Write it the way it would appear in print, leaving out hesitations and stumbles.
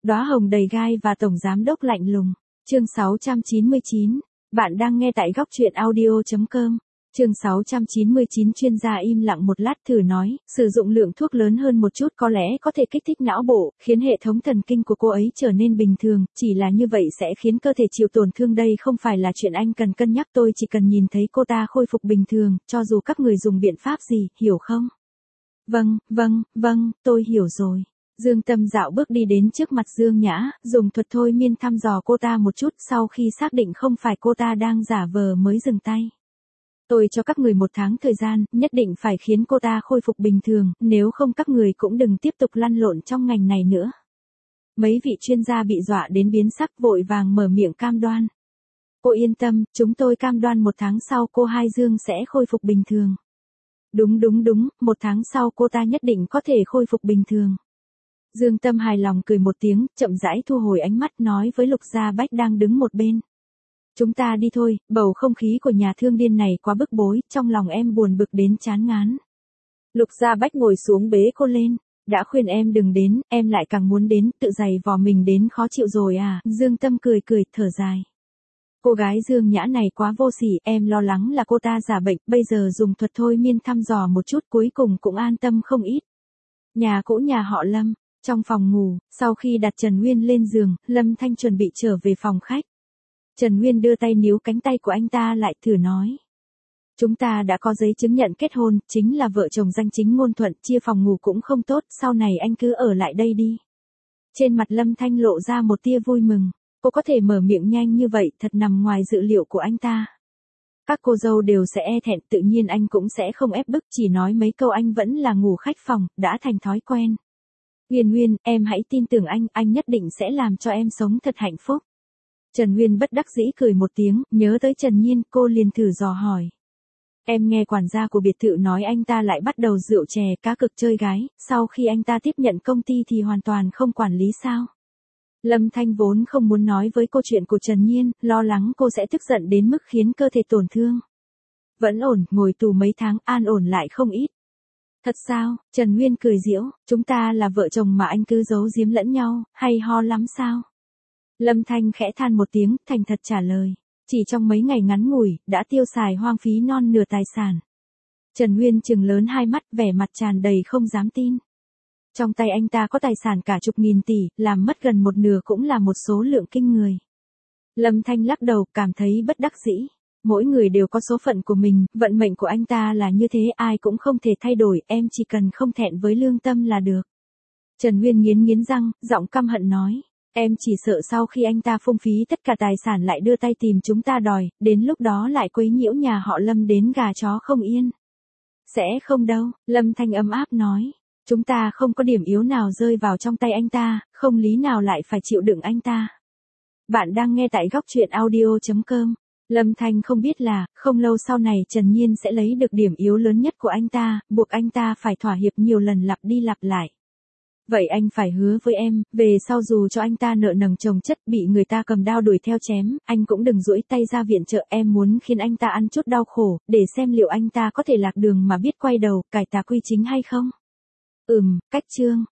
Đóa hồng đầy gai và tổng giám đốc lạnh lùng. Chương 699. Bạn đang nghe tại góc truyện audio.com. Chương 699 chuyên gia im lặng một lát thử nói, sử dụng lượng thuốc lớn hơn một chút có lẽ có thể kích thích não bộ, khiến hệ thống thần kinh của cô ấy trở nên bình thường, chỉ là như vậy sẽ khiến cơ thể chịu tổn thương đây không phải là chuyện anh cần cân nhắc tôi chỉ cần nhìn thấy cô ta khôi phục bình thường, cho dù các người dùng biện pháp gì, hiểu không? Vâng, tôi hiểu rồi. Dương Tâm dạo bước đi đến trước mặt Dương Nhã, dùng thuật thôi miên thăm dò cô ta một chút sau khi xác định không phải cô ta đang giả vờ mới dừng tay. Tôi cho các người 1 tháng thời gian, nhất định phải khiến cô ta khôi phục bình thường, nếu không các người cũng đừng tiếp tục lăn lộn trong ngành này nữa. Mấy vị chuyên gia bị dọa đến biến sắc vội vàng mở miệng cam đoan. Cô yên tâm, chúng tôi cam đoan 1 tháng sau cô Hai Dương sẽ khôi phục bình thường. Đúng, 1 tháng sau cô ta nhất định có thể khôi phục bình thường. Dương Tâm hài lòng cười một tiếng, chậm rãi thu hồi ánh mắt nói với Lục Gia Bách đang đứng một bên. Chúng ta đi thôi, bầu không khí của nhà thương điên này quá bức bối, trong lòng em buồn bực đến chán ngán. Lục Gia Bách ngồi xuống bế cô lên, đã khuyên em đừng đến, em lại càng muốn đến, tự giày vò mình đến khó chịu rồi à, Dương Tâm cười, thở dài. Cô gái Dương Nhã này quá vô sỉ, em lo lắng là cô ta giả bệnh, bây giờ dùng thuật thôi miên thăm dò một chút cuối cùng cũng an tâm không ít. Nhà cũ nhà họ Lâm. Trong phòng ngủ, sau khi đặt Trần Nguyên lên giường, Lâm Thanh chuẩn bị trở về phòng khách. Trần Nguyên đưa tay níu cánh tay của anh ta lại thử nói. Chúng ta đã có giấy chứng nhận kết hôn, chính là vợ chồng danh chính ngôn thuận, chia phòng ngủ cũng không tốt, sau này anh cứ ở lại đây đi. Trên mặt Lâm Thanh lộ ra một tia vui mừng, cô có thể mở miệng nhanh như vậy thật nằm ngoài dự liệu của anh ta. Các cô dâu đều sẽ e thẹn, tự nhiên anh cũng sẽ không ép bức, chỉ nói mấy câu anh vẫn là ngủ khách phòng, đã thành thói quen. Nguyên, em hãy tin tưởng anh nhất định sẽ làm cho em sống thật hạnh phúc. Trần Nguyên bất đắc dĩ cười một tiếng, nhớ tới Trần Nhiên, cô liền thử dò hỏi. Em nghe quản gia của biệt thự nói anh ta lại bắt đầu rượu chè cá cược chơi gái, sau khi anh ta tiếp nhận công ty thì hoàn toàn không quản lý sao? Lâm Thanh vốn không muốn nói với cô chuyện của Trần Nhiên, lo lắng cô sẽ tức giận đến mức khiến cơ thể tổn thương. Vẫn ổn, ngồi tù mấy tháng, an ổn lại không ít. Thật sao? Trần Nguyên cười giễu, chúng ta là vợ chồng mà anh cứ giấu giếm lẫn nhau, hay ho lắm sao? Lâm Thanh khẽ than một tiếng, thành thật trả lời. Chỉ trong mấy ngày ngắn ngủi, đã tiêu xài hoang phí non nửa tài sản. Trần Nguyên trừng lớn hai mắt, vẻ mặt tràn đầy không dám tin. Trong tay anh ta có tài sản cả chục nghìn tỷ, làm mất gần một nửa cũng là một số lượng kinh người. Lâm Thanh lắc đầu, cảm thấy bất đắc dĩ. Mỗi người đều có số phận của mình, vận mệnh của anh ta là như thế, ai cũng không thể thay đổi, em chỉ cần không thẹn với lương tâm là được. Trần Nguyên nghiến răng, giọng căm hận nói, em chỉ sợ sau khi anh ta phung phí tất cả tài sản lại đưa tay tìm chúng ta đòi, đến lúc đó lại quấy nhiễu nhà họ Lâm đến gà chó không yên. Sẽ không đâu, Lâm Thanh ấm áp nói, chúng ta không có điểm yếu nào rơi vào trong tay anh ta, không lý nào lại phải chịu đựng anh ta. Bạn đang nghe tại góc truyện audio.com. Lâm Thanh không biết là, không lâu sau này Trần Nhiên sẽ lấy được điểm yếu lớn nhất của anh ta, buộc anh ta phải thỏa hiệp nhiều lần lặp đi lặp lại. Vậy anh phải hứa với em, về sau dù cho anh ta nợ nần chồng chất bị người ta cầm đao đuổi theo chém, anh cũng đừng duỗi tay ra viện trợ, em muốn khiến anh ta ăn chút đau khổ, để xem liệu anh ta có thể lạc đường mà biết quay đầu, cải tà quy chính hay không. Cách chương.